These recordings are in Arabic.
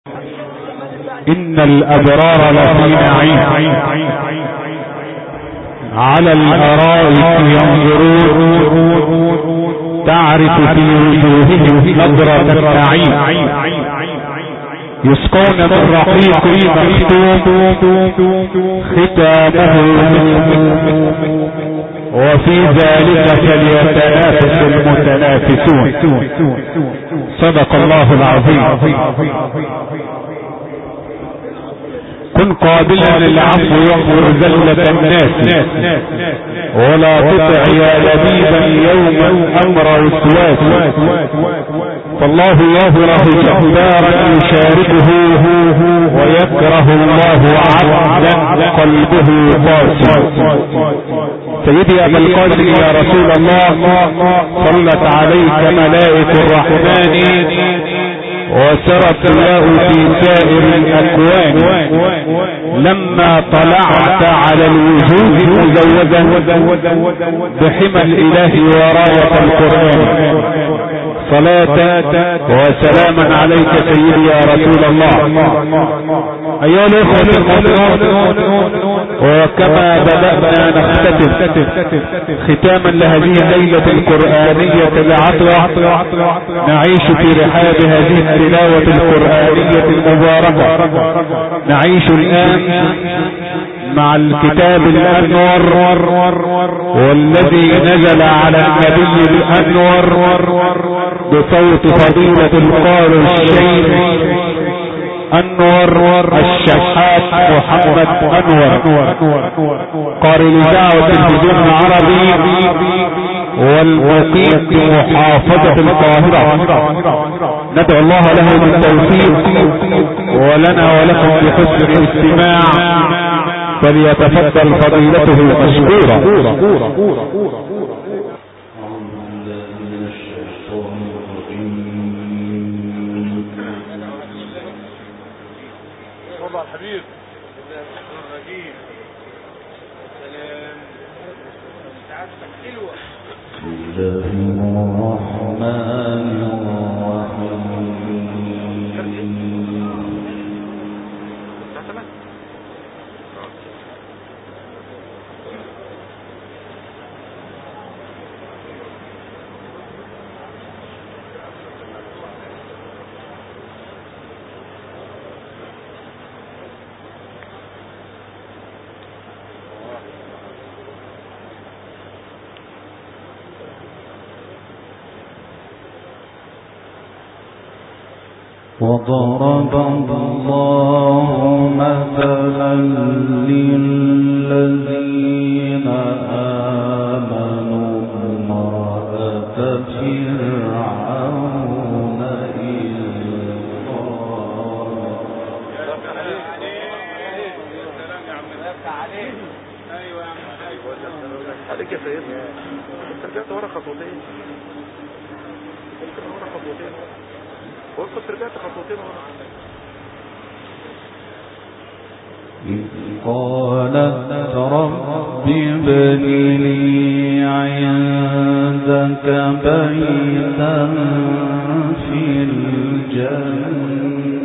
إن الأبرار لفي نعيم على الأرائك ينظرون تعرف في وجوههم نظرة النعيم يسقون من رحيق مختوم ختامه وفي ذلك فليتنافس المتنافسون. صدق الله العظيم. كن قابلا للعفو يغفر ذلة الناس ولا تطع يا لبيبا يوما امر وسواس فالله يظهره جبارا يشاركه ويكره الله عبدا قلبه قاسي. سيدي ابا القاسم يا رسول الله صلت عليك ملائكة الرحمن وسرت له في سائر الاكوان لما طلعت على الوجود مزودا بحمى الاله وراية القرآن. صلاة وسلاما عليك سيدي يا رسول الله. ايها الاخوة المؤمنون، وكما بدأنا نختتم ختاما لهذه الليلة القرآنية العطرة نعيش في رحاب هذه التلاوة القرآنية المباركة. نعيش الآن مع الكتاب الأنور والذي نزل على النبي الأنور بصوت فضيلة القارئ الشيخ أنور الشحات محمد أنور قارئ الإذاعة والتلفزيون العربي والمقيم بمحافظة القاهرة. ندعو الله له بالتوفيق ولنا ولكم بحسن الاستماع، فليتفضل فضيلته مشكورا. وضرب الله مثلا للذين آمنوا امرأة فرعون إذ عليك يا سيدنا. انت رجعت ورا خطوتين. وقت رجعت خطوتين ورا. إذ قالت رب ابن لي عندك بيتا في الجنة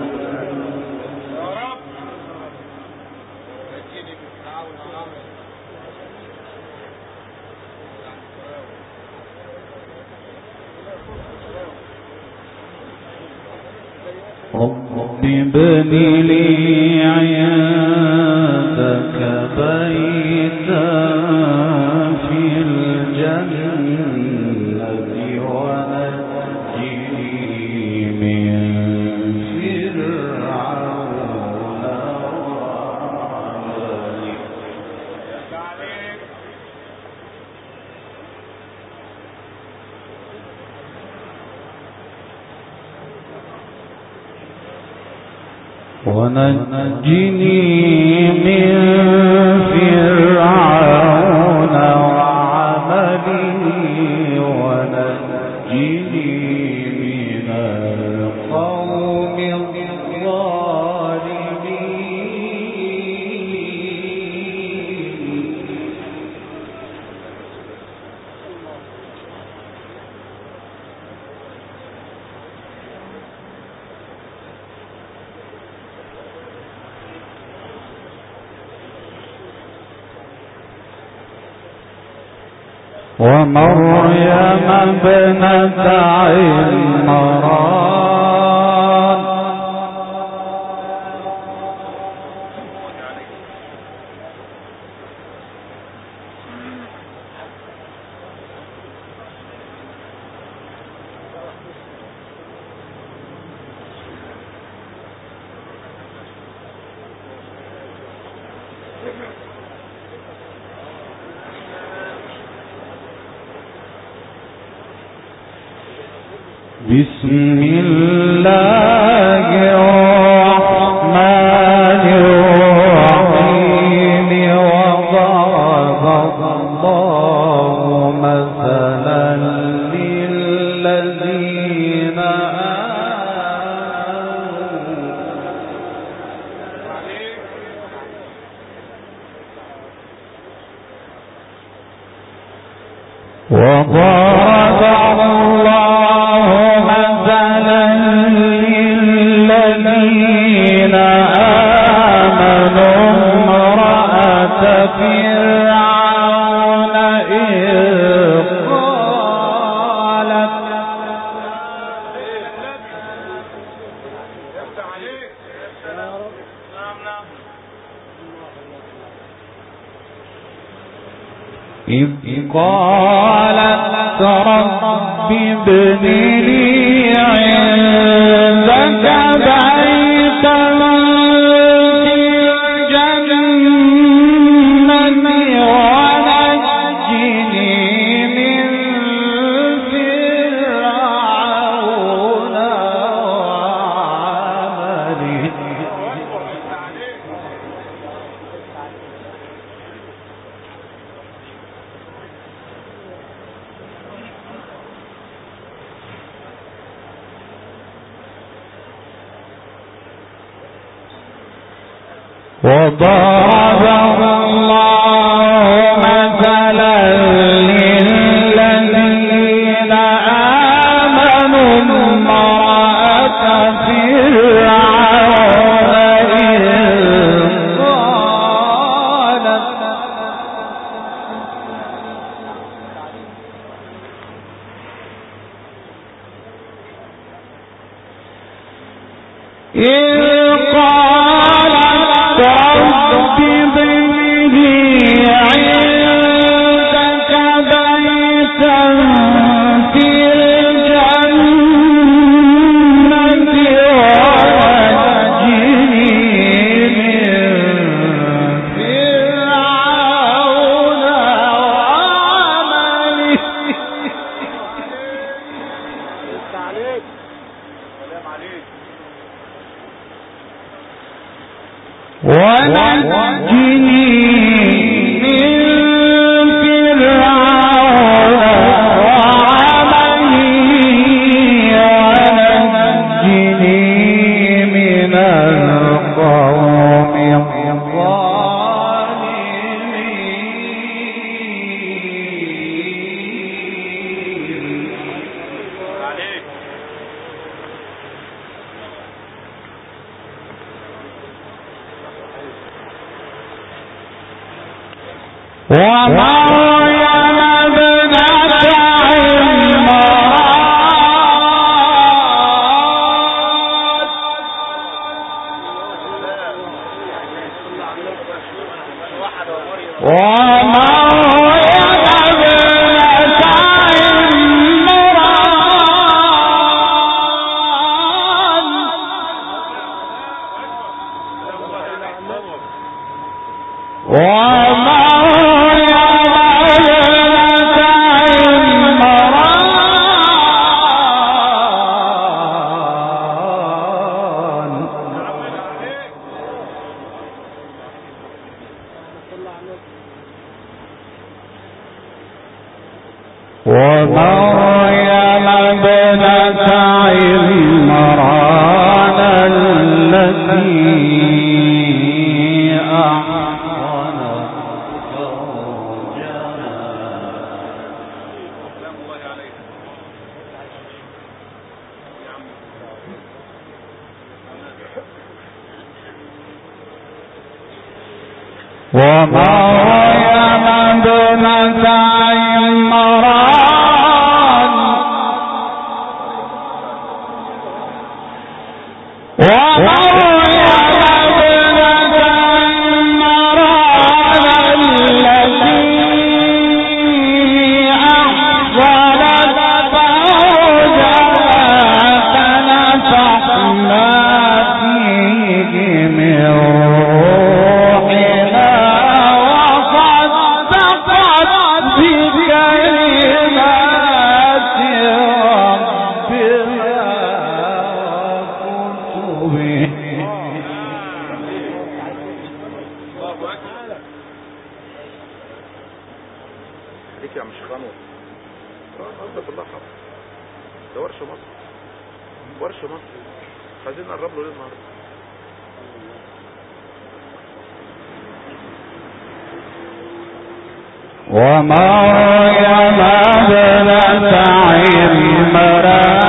رب ابن لي عندك بيتا في الجنة ونجني من فرعون وعمله. ونجني من فرعون وعمله ونجني من القوم الظالمين. ومريم ابنة عمران بسم الله الرحمن الرحيم وضرب الله مثلا للذين إذ قالت رب ابن لي عندك بيتا في الجنة ونجني من فرعون وعمله وضرب الله مثلا للذين آمنوا امرأة فرعون إذ قالت رب ابن لي عندك بيتا في الجنة ونجني من فرعون وعمله ونجني من فرعون وعمله ونجني من القوم الظالمين. ومريم ابنة ومريم ابنة عمران التي أحصنت فرجها ومريم ابنة ومريم ابنة عمران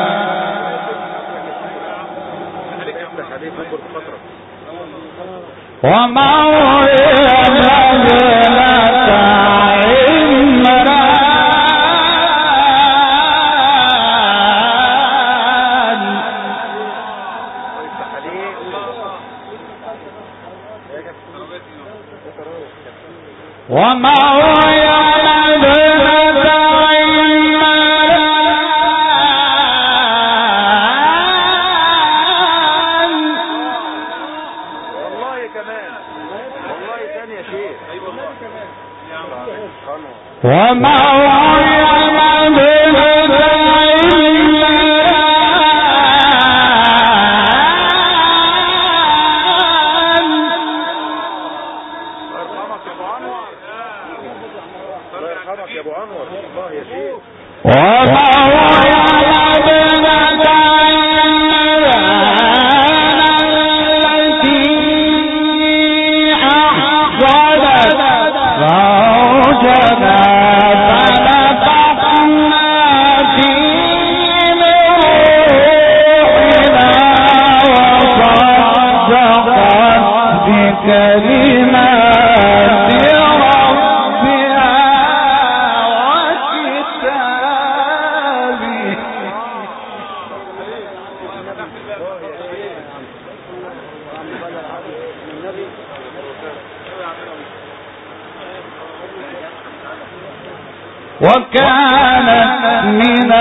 وكانت من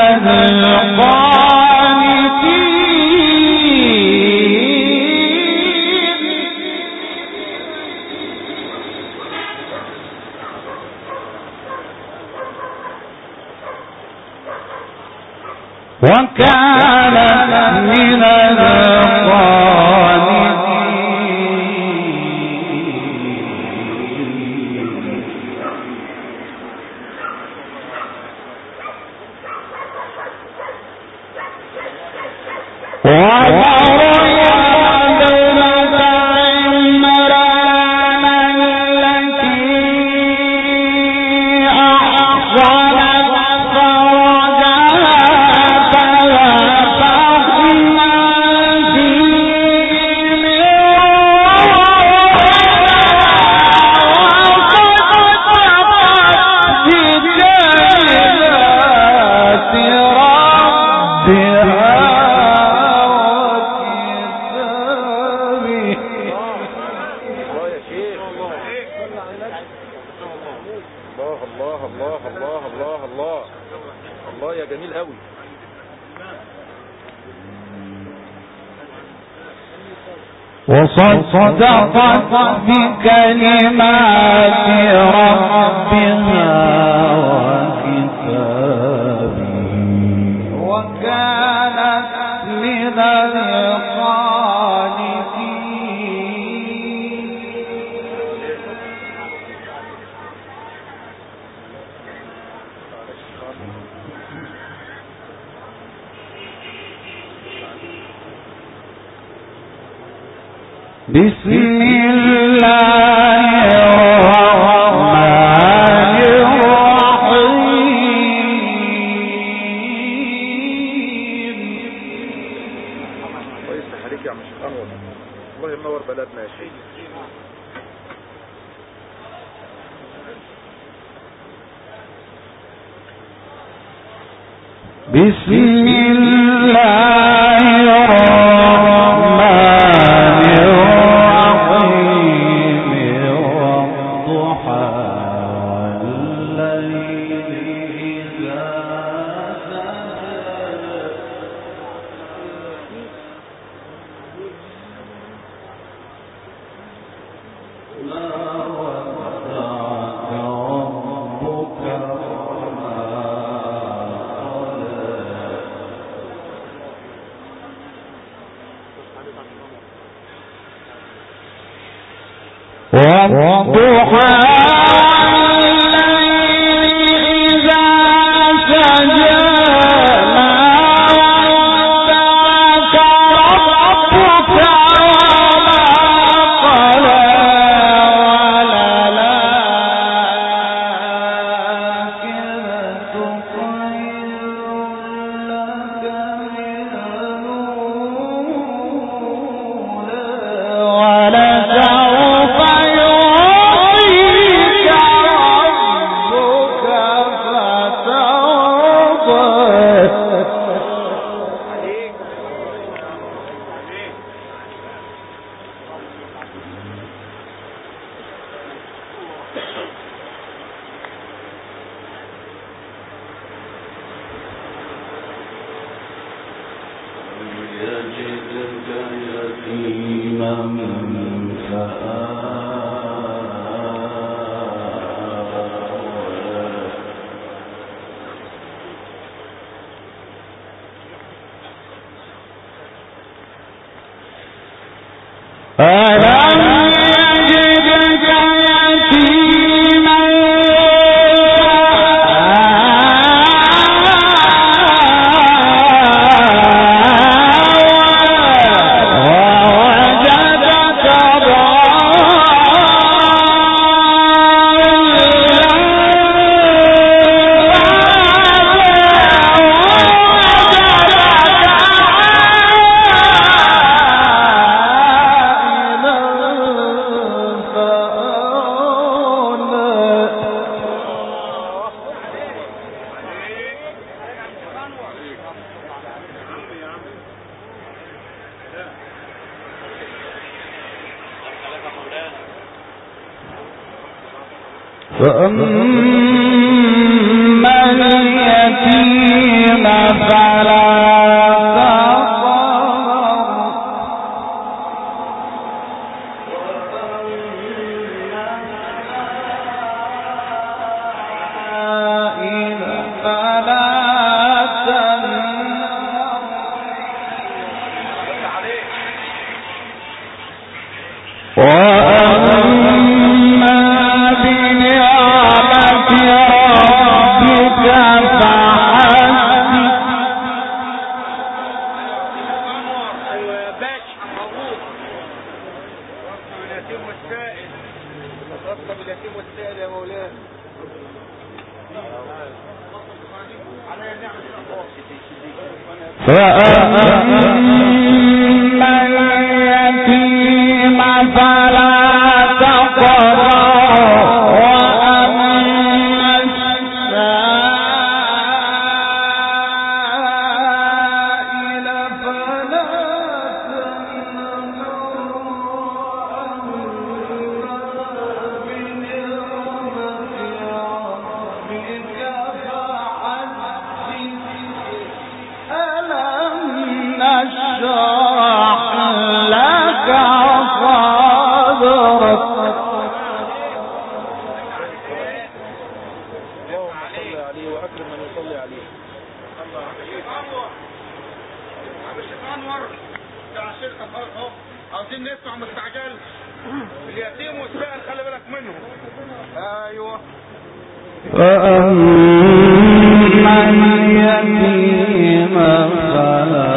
وصدقت بكلمات ربها وكتابه وكانت من القانتين. بسم الله الرحمن الرحيم. الله يفتح عليك يا عم الشيخ انور، الله ينور بلدنا يا شيخ. بسم الله الرحمن الرحيم والضحى والليل إذا سجى ما ودعك ربك والضحى والليل إذا سجى ما ودعك ربك وما قلى وللآخرة خير لك من الأولى ولسوف يعطيك ربك يجدك يتيما ألم يجدك يتيما ووجدك فأما اليتيم فلا عاوزين نسمع مستعجل اليتيم والسائل خلي بالك منهم. ايوه فأما اليتيم فلا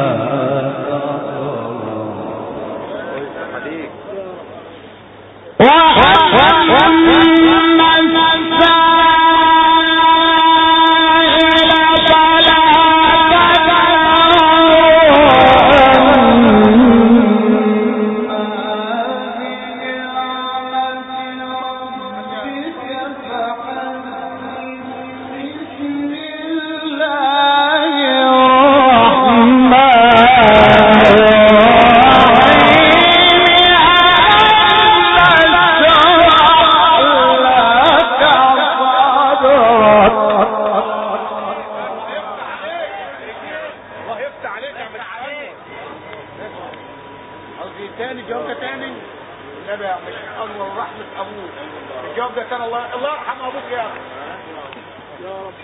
في تاني جواب ده تاني النبي يا مش انور ورحمه ابوك الجواب ده كان الله يرحم ابوك يا اخي يا رب.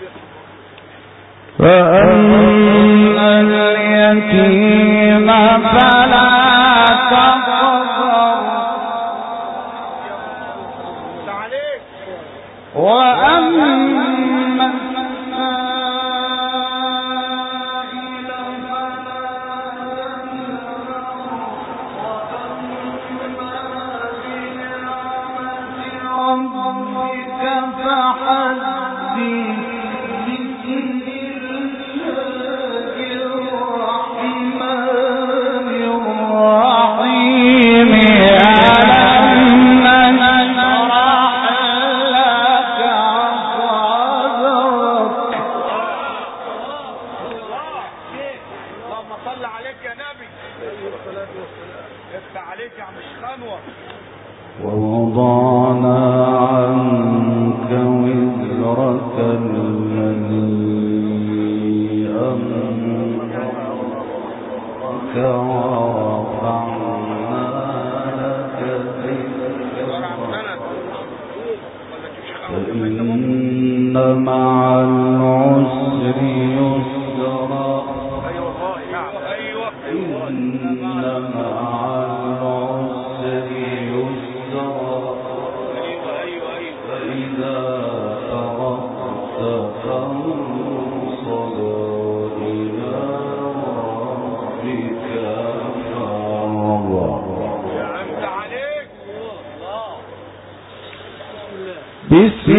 فأما اليتيم فلا تقهر وأما السائل فلا تنهر ربك فحدث ووضعنا عنك وزرك الذي أنقض ورفعنا لك ذكرك فإن مع العسر يسرا إن مع العسر يسرا فإذا فرغت فانصب إلى ربك فارغب. بسم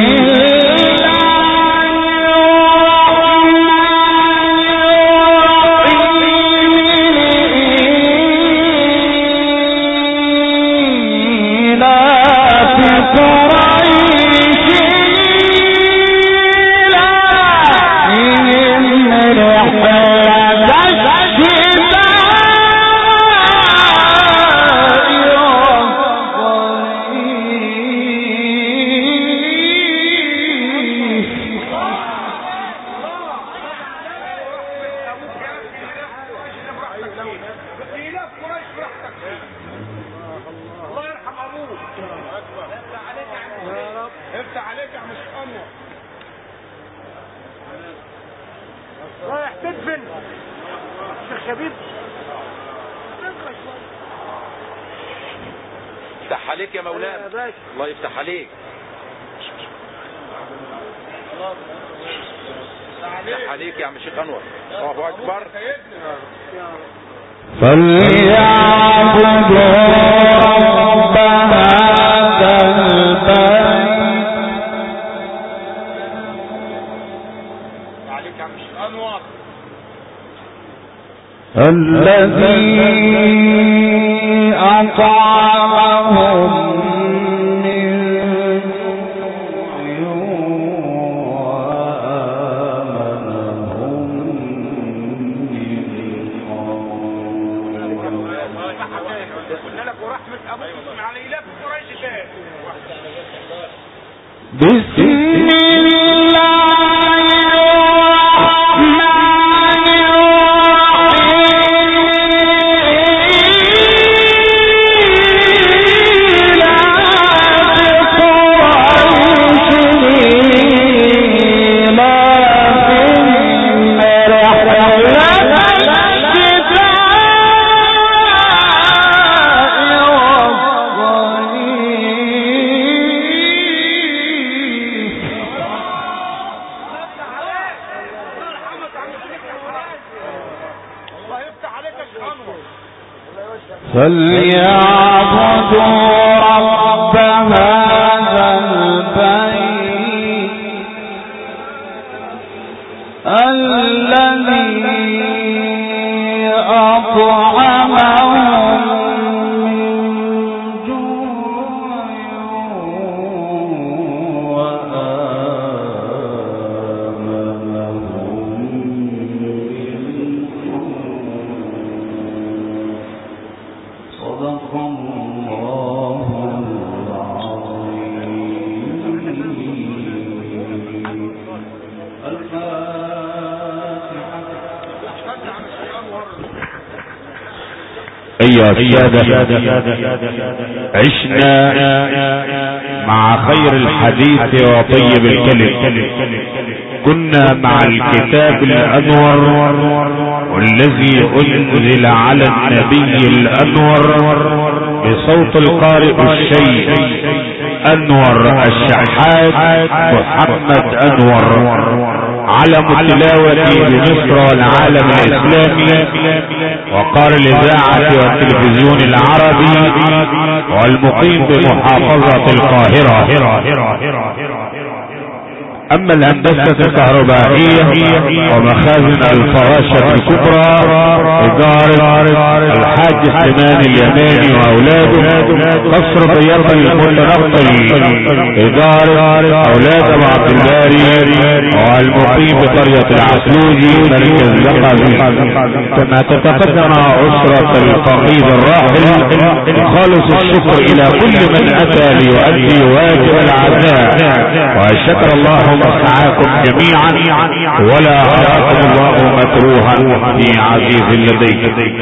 رايح تدفن الشيخ شبيب يفتح عليك يا مولانا الله يفتح عليك يفتح عليك يا عم الشيخ انور الله اكبر فليعبدوا رب هذا البيت الذي أطعمهم من جوع وآمنهم من خوف. قلنا لك ورحمة أبوك على إله قريش تاني. بسم فليعبدوا رب هذا البيت الذي أطعمهم من جوع وآمنهم من صدق الله العظيم. الفاتحة. ايها السادة، عشنا مع خير الحديث وطيب الكلم، كنا مع الكتاب الانور والذي انزل على النبي الانور بصوت القارئ الشيخ انور الشحات محمد انور، علم التلاوة بمصر والعالم الاسلامي وقار الاذاعة والتلفزيون العربي والمقيم بمحافظة القاهرة. اما الهندسة الكهربائية ومخازن الفراشة الكبرى ادارة الحاج سليمان اليماني واولاده، قصر ضيافة المتنقل ادارة اولاد ابو عبد الباري والمقيم بقرية العسلوجي مركز لقبي. كما تتقدم اسرة الفقيد الراحل خالص الشكر الى كل من اتى ليؤدي واجب العزاء، وشكر الله مسعاكم جميعا ولا أراكم الله مكروها في عزيز لديك.